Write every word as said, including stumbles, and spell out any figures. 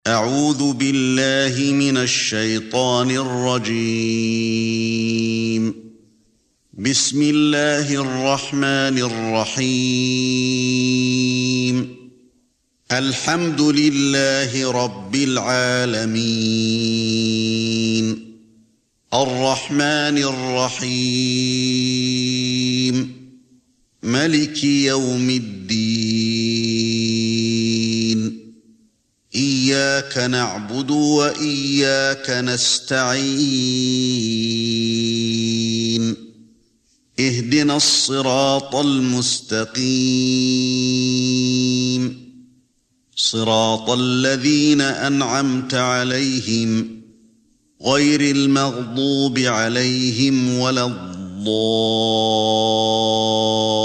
أعوذ بالله من الشيطان الرجيم. بسم الله الرحمن الرحيم. الحمد لله رب العالمين. الرحمن الرحيم. ملك يوم الدين. إياك نعبد وإياك نستعين. اهدنا الصراط المستقيم. صراط الذين أنعمت عليهم غير المغضوب عليهم ولا الضالين.